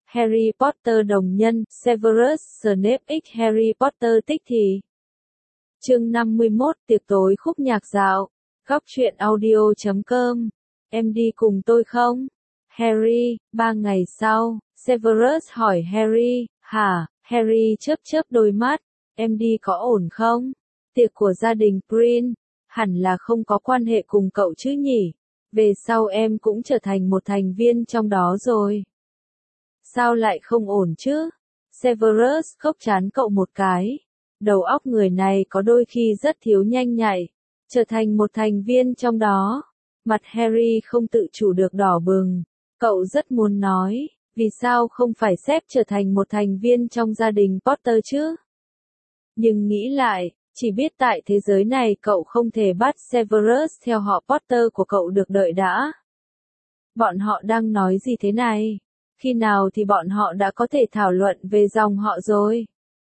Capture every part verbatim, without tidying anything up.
Harry Potter đồng nhân, Severus Snape x Harry Potter tích thì. Chương năm mươi mốt, tiệc tối khúc nhạc dạo. Góc truyện audio chấm com. Em đi cùng tôi không? Harry, ba ngày sau, Severus hỏi Harry, hả? Harry chớp chớp đôi mắt, em đi có ổn không? Tiệc của gia đình Prin, hẳn là không có quan hệ cùng cậu chứ nhỉ? Về sau em cũng trở thành một thành viên trong đó rồi. Sao lại không ổn chứ? Severus khóc chán cậu một cái. Đầu óc người này có đôi khi rất thiếu nhanh nhạy. Trở thành một thành viên trong đó. Mặt Harry không tự chủ được đỏ bừng. Cậu rất muốn nói, vì sao không phải xếp trở thành một thành viên trong gia đình Potter chứ? Nhưng nghĩ lại, chỉ biết tại thế giới này cậu không thể bắt Severus theo họ Potter của cậu được đợi đã. Bọn họ đang nói gì thế này? Khi nào thì bọn họ đã có thể thảo luận về dòng họ rồi?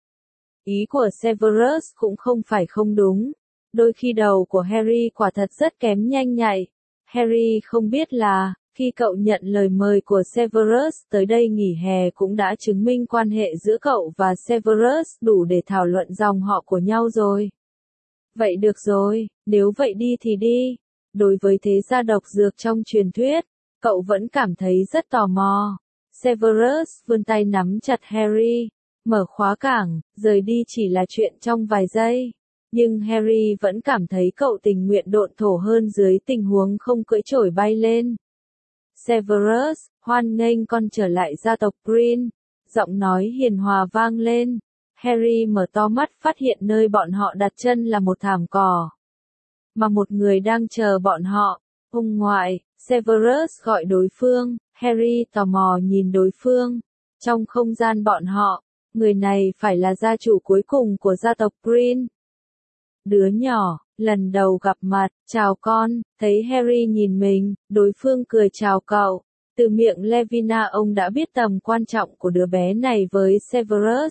Ý của Severus cũng không phải không đúng. Đôi khi đầu của Harry quả thật rất kém nhanh nhạy. Harry không biết là, khi cậu nhận lời mời của Severus tới đây nghỉ hè cũng đã chứng minh quan hệ giữa cậu và Severus đủ để thảo luận dòng họ của nhau rồi. Vậy được rồi, nếu vậy đi thì đi. Đối với thế gia độc dược trong truyền thuyết, cậu vẫn cảm thấy rất tò mò. Severus vươn tay nắm chặt Harry, mở khóa cảng, rời đi chỉ là chuyện trong vài giây. Nhưng Harry vẫn cảm thấy cậu tình nguyện độn thổ hơn dưới tình huống không cưỡi chổi bay lên. Severus, hoan nghênh con trở lại gia tộc Prin. Giọng nói hiền hòa vang lên. Harry mở to mắt phát hiện nơi bọn họ đặt chân là một thảm cỏ. Mà một người đang chờ bọn họ. Ông ngoại, Severus gọi đối phương. Harry tò mò nhìn đối phương. Trong không gian bọn họ, người này phải là gia chủ cuối cùng của gia tộc Prin. Đứa nhỏ, lần đầu gặp mặt, chào con, thấy Harry nhìn mình, đối phương cười chào cậu. Từ miệng Levina ông đã biết tầm quan trọng của đứa bé này với Severus.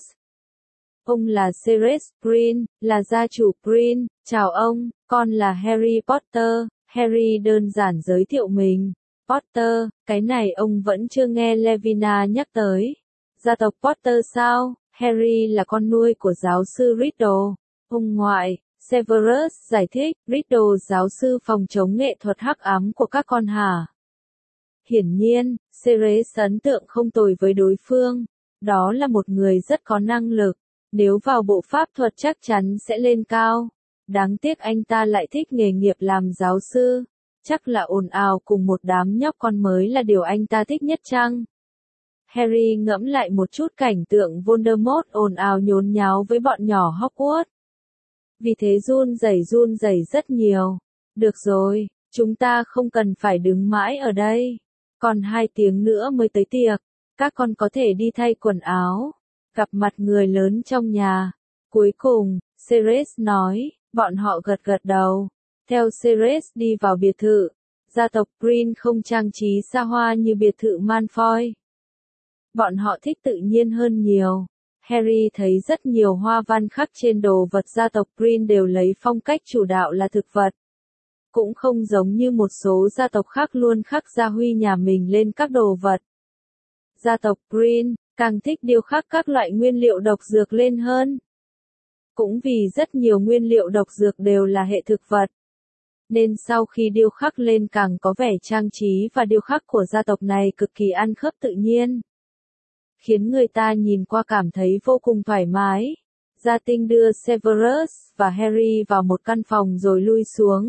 Ông là Sirius Prin, là gia chủ Prin, chào ông, con là Harry Potter. Harry đơn giản giới thiệu mình. Potter, cái này ông vẫn chưa nghe Levina nhắc tới. Gia tộc Potter sao? Harry là con nuôi của giáo sư Riddle. Ông ngoại, Severus giải thích, Riddle giáo sư phòng chống nghệ thuật hắc ám của các con hả? Hiển nhiên, Sirius ấn tượng không tồi với đối phương. Đó là một người rất có năng lực. Nếu vào bộ pháp thuật chắc chắn sẽ lên cao. Đáng tiếc anh ta lại thích nghề nghiệp làm giáo sư. Chắc là ồn ào cùng một đám nhóc con mới là điều anh ta thích nhất chăng? Harry ngẫm lại một chút cảnh tượng Voldemort ồn ào nhốn nháo với bọn nhỏ Hogwarts. Vì thế run rẩy run rẩy rất nhiều. Được rồi, chúng ta không cần phải đứng mãi ở đây. Còn hai tiếng nữa mới tới tiệc. Các con có thể đi thay quần áo. Gặp mặt người lớn trong nhà. Cuối cùng, Sirius nói, bọn họ gật gật đầu. Theo Sirius đi vào biệt thự. Gia tộc Prin không trang trí xa hoa như biệt thự Malfoy. Bọn họ thích tự nhiên hơn nhiều. Harry thấy rất nhiều hoa văn khắc trên đồ vật gia tộc Prin đều lấy phong cách chủ đạo là thực vật. Cũng không giống như một số gia tộc khác luôn khắc gia huy nhà mình lên các đồ vật. Gia tộc Prin càng thích điêu khắc các loại nguyên liệu độc dược lên hơn. Cũng vì rất nhiều nguyên liệu độc dược đều là hệ thực vật. Nên sau khi điêu khắc lên càng có vẻ trang trí và điêu khắc của gia tộc này cực kỳ ăn khớp tự nhiên. Khiến người ta nhìn qua cảm thấy vô cùng thoải mái. Gia Tinh đưa Severus và Harry vào một căn phòng rồi lui xuống.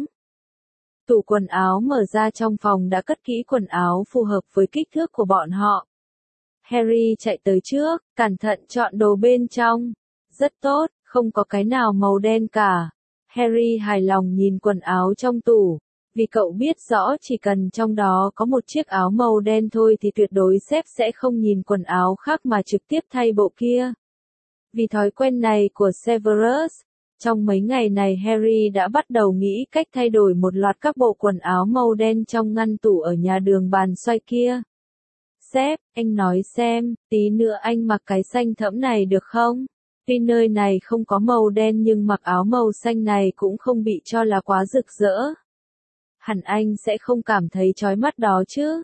Tủ quần áo mở ra trong phòng đã cất kỹ quần áo phù hợp với kích thước của bọn họ. Harry chạy tới trước, cẩn thận chọn đồ bên trong. Rất tốt, không có cái nào màu đen cả. Harry hài lòng nhìn quần áo trong tủ. Vì cậu biết rõ chỉ cần trong đó có một chiếc áo màu đen thôi thì tuyệt đối sếp sẽ không nhìn quần áo khác mà trực tiếp thay bộ kia. Vì thói quen này của Severus, trong mấy ngày này Harry đã bắt đầu nghĩ cách thay đổi một loạt các bộ quần áo màu đen trong ngăn tủ ở nhà đường bàn xoay kia. Sếp, anh nói xem, tí nữa anh mặc cái xanh thẫm này được không? Tuy nơi này không có màu đen nhưng mặc áo màu xanh này cũng không bị cho là quá rực rỡ. Hẳn anh sẽ không cảm thấy chói mắt đó chứ.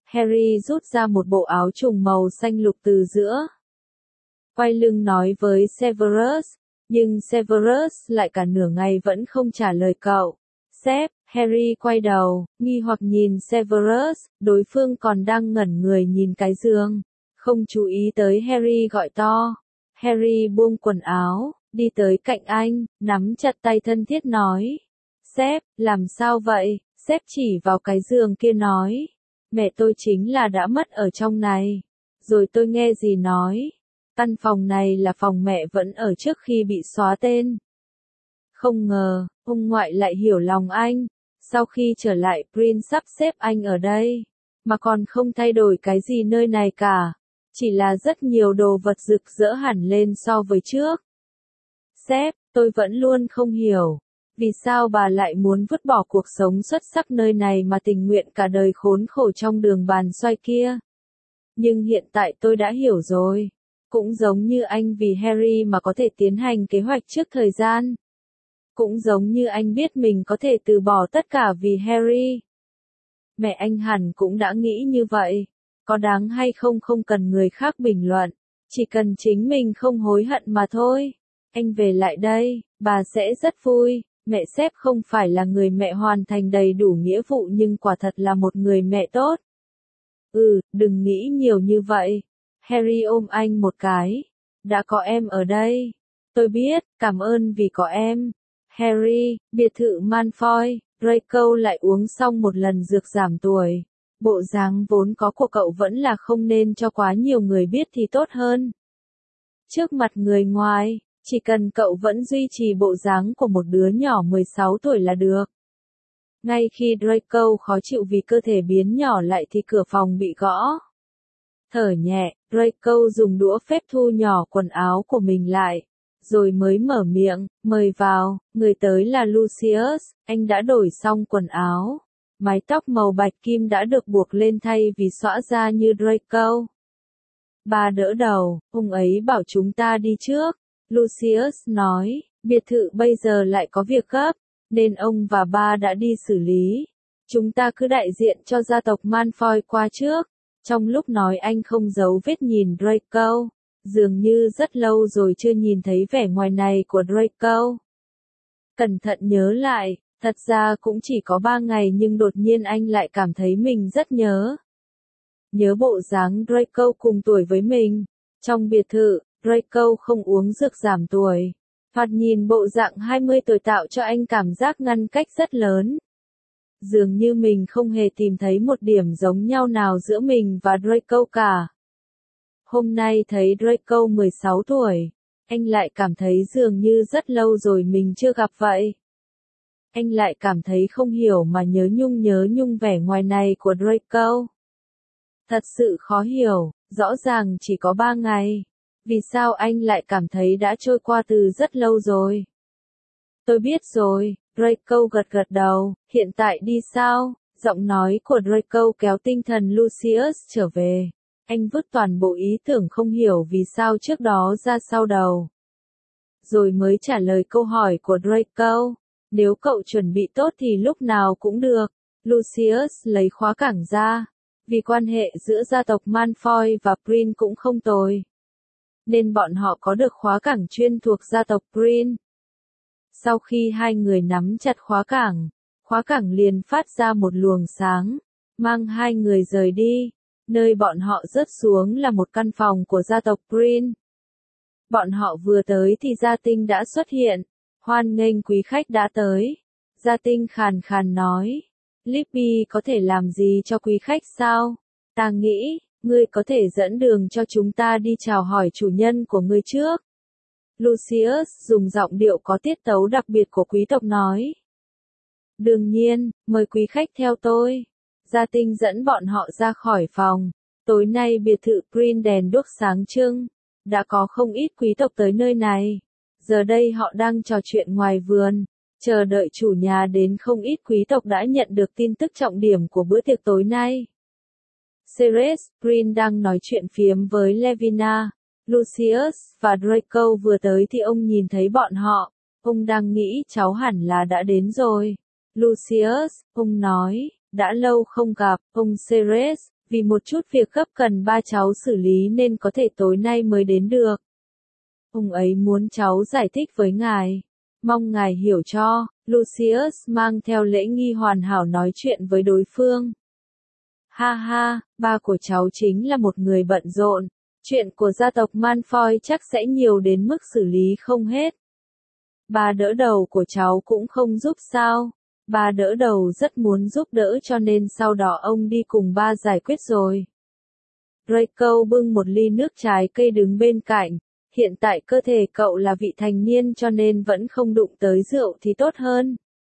Harry rút ra một bộ áo trùng màu xanh lục từ giữa. Quay lưng nói với Severus, nhưng Severus lại cả nửa ngày vẫn không trả lời cậu. Sếp, Harry quay đầu, nghi hoặc nhìn Severus, đối phương còn đang ngẩn người nhìn cái giường, không chú ý tới Harry gọi to. Harry buông quần áo, đi tới cạnh anh, nắm chặt tay thân thiết nói. Sếp, làm sao vậy? Sếp chỉ vào cái giường kia nói. Mẹ tôi chính là đã mất ở trong này. Rồi tôi nghe gì nói. Căn phòng này là phòng mẹ vẫn ở trước khi bị xóa tên. Không ngờ, ông ngoại lại hiểu lòng anh. Sau khi trở lại Prince sắp xếp anh ở đây. Mà còn không thay đổi cái gì nơi này cả. Chỉ là rất nhiều đồ vật rực rỡ hẳn lên so với trước. Sếp, tôi vẫn luôn không hiểu. Vì sao bà lại muốn vứt bỏ cuộc sống xuất sắc nơi này mà tình nguyện cả đời khốn khổ trong đường bàn xoay kia? Nhưng hiện tại tôi đã hiểu rồi. Cũng giống như anh vì Harry mà có thể tiến hành kế hoạch trước thời gian. Cũng giống như anh biết mình có thể từ bỏ tất cả vì Harry. Mẹ anh hẳn cũng đã nghĩ như vậy. Có đáng hay không không cần người khác bình luận. Chỉ cần chính mình không hối hận mà thôi. Anh về lại đây, bà sẽ rất vui. Mẹ sếp không phải là người mẹ hoàn thành đầy đủ nghĩa vụ nhưng quả thật là một người mẹ tốt. Ừ, đừng nghĩ nhiều như vậy. Harry ôm anh một cái. Đã có em ở đây. Tôi biết, cảm ơn vì có em. Harry, biệt thự Malfoy, Draco lại uống xong một lần dược giảm tuổi. Bộ dáng vốn có của cậu vẫn là không nên cho quá nhiều người biết thì tốt hơn. Trước mặt người ngoài, chỉ cần cậu vẫn duy trì bộ dáng của một đứa nhỏ mười sáu tuổi là được. Ngay khi Draco khó chịu vì cơ thể biến nhỏ lại thì cửa phòng bị gõ. Thở nhẹ, Draco dùng đũa phép thu nhỏ quần áo của mình lại, rồi mới mở miệng, mời vào, người tới là Lucius, anh đã đổi xong quần áo. Mái tóc màu bạch kim đã được buộc lên thay vì xõa ra như Draco. Bà đỡ đầu, ông ấy bảo chúng ta đi trước. Lucius nói, biệt thự bây giờ lại có việc gấp, nên ông và ba đã đi xử lý. Chúng ta cứ đại diện cho gia tộc Malfoy qua trước. Trong lúc nói anh không giấu vết nhìn Draco, dường như rất lâu rồi chưa nhìn thấy vẻ ngoài này của Draco. Cẩn thận nhớ lại, thật ra cũng chỉ có ba ngày nhưng đột nhiên anh lại cảm thấy mình rất nhớ. Nhớ bộ dáng Draco cùng tuổi với mình. Trong biệt thự, Draco không uống dược giảm tuổi. Thoạt nhìn bộ dạng hai mươi tuổi tạo cho anh cảm giác ngăn cách rất lớn. Dường như mình không hề tìm thấy một điểm giống nhau nào giữa mình và Draco cả. Hôm nay thấy Draco mười sáu tuổi, anh lại cảm thấy dường như rất lâu rồi mình chưa gặp vậy. Anh lại cảm thấy không hiểu mà nhớ nhung nhớ nhung vẻ ngoài này của Draco. Thật sự khó hiểu, rõ ràng chỉ có ba ngày. Vì sao anh lại cảm thấy đã trôi qua từ rất lâu rồi? Tôi biết rồi, Draco gật gật đầu, hiện tại đi sao? Giọng nói của Draco kéo tinh thần Lucius trở về. Anh vứt toàn bộ ý tưởng không hiểu vì sao trước đó ra sau đầu. Rồi mới trả lời câu hỏi của Draco. Nếu cậu chuẩn bị tốt thì lúc nào cũng được. Lucius lấy khóa cảng ra. Vì quan hệ giữa gia tộc Malfoy và Prince cũng không tồi. Nên bọn họ có được khóa cảng chuyên thuộc gia tộc Prince. Sau khi hai người nắm chặt khóa cảng, khóa cảng liền phát ra một luồng sáng, mang hai người rời đi. Nơi bọn họ rớt xuống là một căn phòng của gia tộc Prince. Bọn họ vừa tới thì Gia Tinh đã xuất hiện, hoan nghênh quý khách đã tới. Gia Tinh khàn khàn nói, Libby có thể làm gì cho quý khách sao? Ta nghĩ, ngươi có thể dẫn đường cho chúng ta đi chào hỏi chủ nhân của ngươi trước. Lucius dùng giọng điệu có tiết tấu đặc biệt của quý tộc nói. Đương nhiên, mời quý khách theo tôi. Gia Tinh dẫn bọn họ ra khỏi phòng. Tối nay biệt thự Prince đèn đuốc sáng trưng. Đã có không ít quý tộc tới nơi này. Giờ đây họ đang trò chuyện ngoài vườn. Chờ đợi chủ nhà đến không ít quý tộc đã nhận được tin tức trọng điểm của bữa tiệc tối nay. Ceres, Prince đang nói chuyện phiếm với Levina. Lucius và Draco vừa tới thì ông nhìn thấy bọn họ. Ông đang nghĩ cháu hẳn là đã đến rồi. Lucius, ông nói, đã lâu không gặp, ông Ceres, Vì một chút việc gấp cần ba cháu xử lý nên có thể tối nay mới đến được. Ông ấy muốn cháu giải thích với ngài. Mong ngài hiểu cho, Lucius mang theo lễ nghi hoàn hảo nói chuyện với đối phương. Ha ha, ba của cháu chính là một người bận rộn. Chuyện của gia tộc Malfoy chắc sẽ nhiều đến mức xử lý không hết. Ba đỡ đầu của cháu cũng không giúp sao? Ba đỡ đầu rất muốn giúp đỡ cho nên sau đó ông đi cùng ba giải quyết rồi. Draco bưng một ly nước trái cây đứng bên cạnh. Hiện tại cơ thể cậu là vị thành niên cho nên vẫn không đụng tới rượu thì tốt hơn.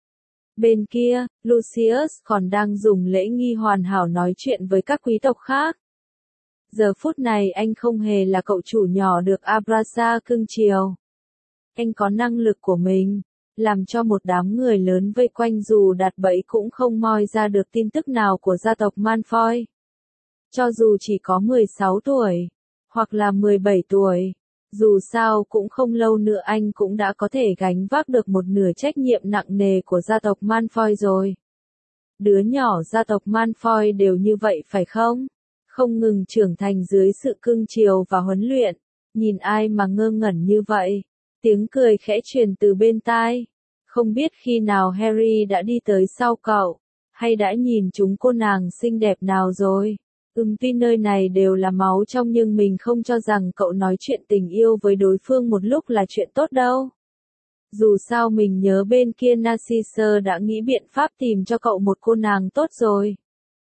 Bên kia, Lucius còn đang dùng lễ nghi hoàn hảo nói chuyện với các quý tộc khác. Giờ phút này anh không hề là cậu chủ nhỏ được Abrasa cưng chiều. Anh có năng lực của mình, làm cho một đám người lớn vây quanh dù đặt bẫy cũng không moi ra được tin tức nào của gia tộc Malfoy. Cho dù chỉ có mười sáu tuổi, hoặc là mười bảy tuổi, dù sao cũng không lâu nữa anh cũng đã có thể gánh vác được một nửa trách nhiệm nặng nề của gia tộc Malfoy rồi. Đứa nhỏ gia tộc Malfoy đều như vậy phải không? Không ngừng trưởng thành dưới sự cưng chiều và huấn luyện. Nhìn ai mà ngơ ngẩn như vậy? Tiếng cười khẽ truyền từ bên tai. Không biết khi nào Harry đã đi tới sau cậu, hay đã nhìn chúng cô nàng xinh đẹp nào rồi. Ừm tuy nơi này đều là máu trong nhưng mình không cho rằng cậu nói chuyện tình yêu với đối phương một lúc là chuyện tốt đâu. Dù sao mình nhớ bên kia Narcissa đã nghĩ biện pháp tìm cho cậu một cô nàng tốt rồi.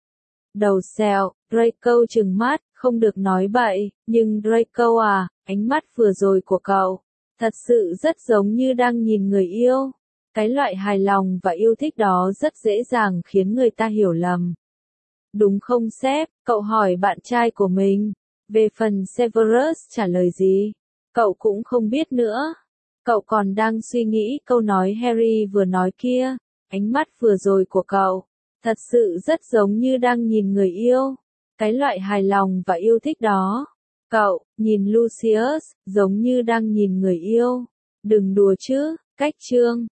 Đầu xèo, Draco trừng mắt, không được nói bậy, nhưng Draco à, ánh mắt vừa rồi của cậu, thật sự rất giống như đang nhìn người yêu. Cái loại hài lòng và yêu thích đó rất dễ dàng khiến người ta hiểu lầm. Đúng không sếp? Cậu hỏi bạn trai của mình. Về phần Severus trả lời gì? Cậu cũng không biết nữa. Cậu còn đang suy nghĩ câu nói Harry vừa nói kia. Ánh mắt vừa rồi của cậu, thật sự rất giống như đang nhìn người yêu. Cái loại hài lòng và yêu thích đó. Cậu, nhìn Lucius, giống như đang nhìn người yêu. Đừng đùa chứ, cách chương.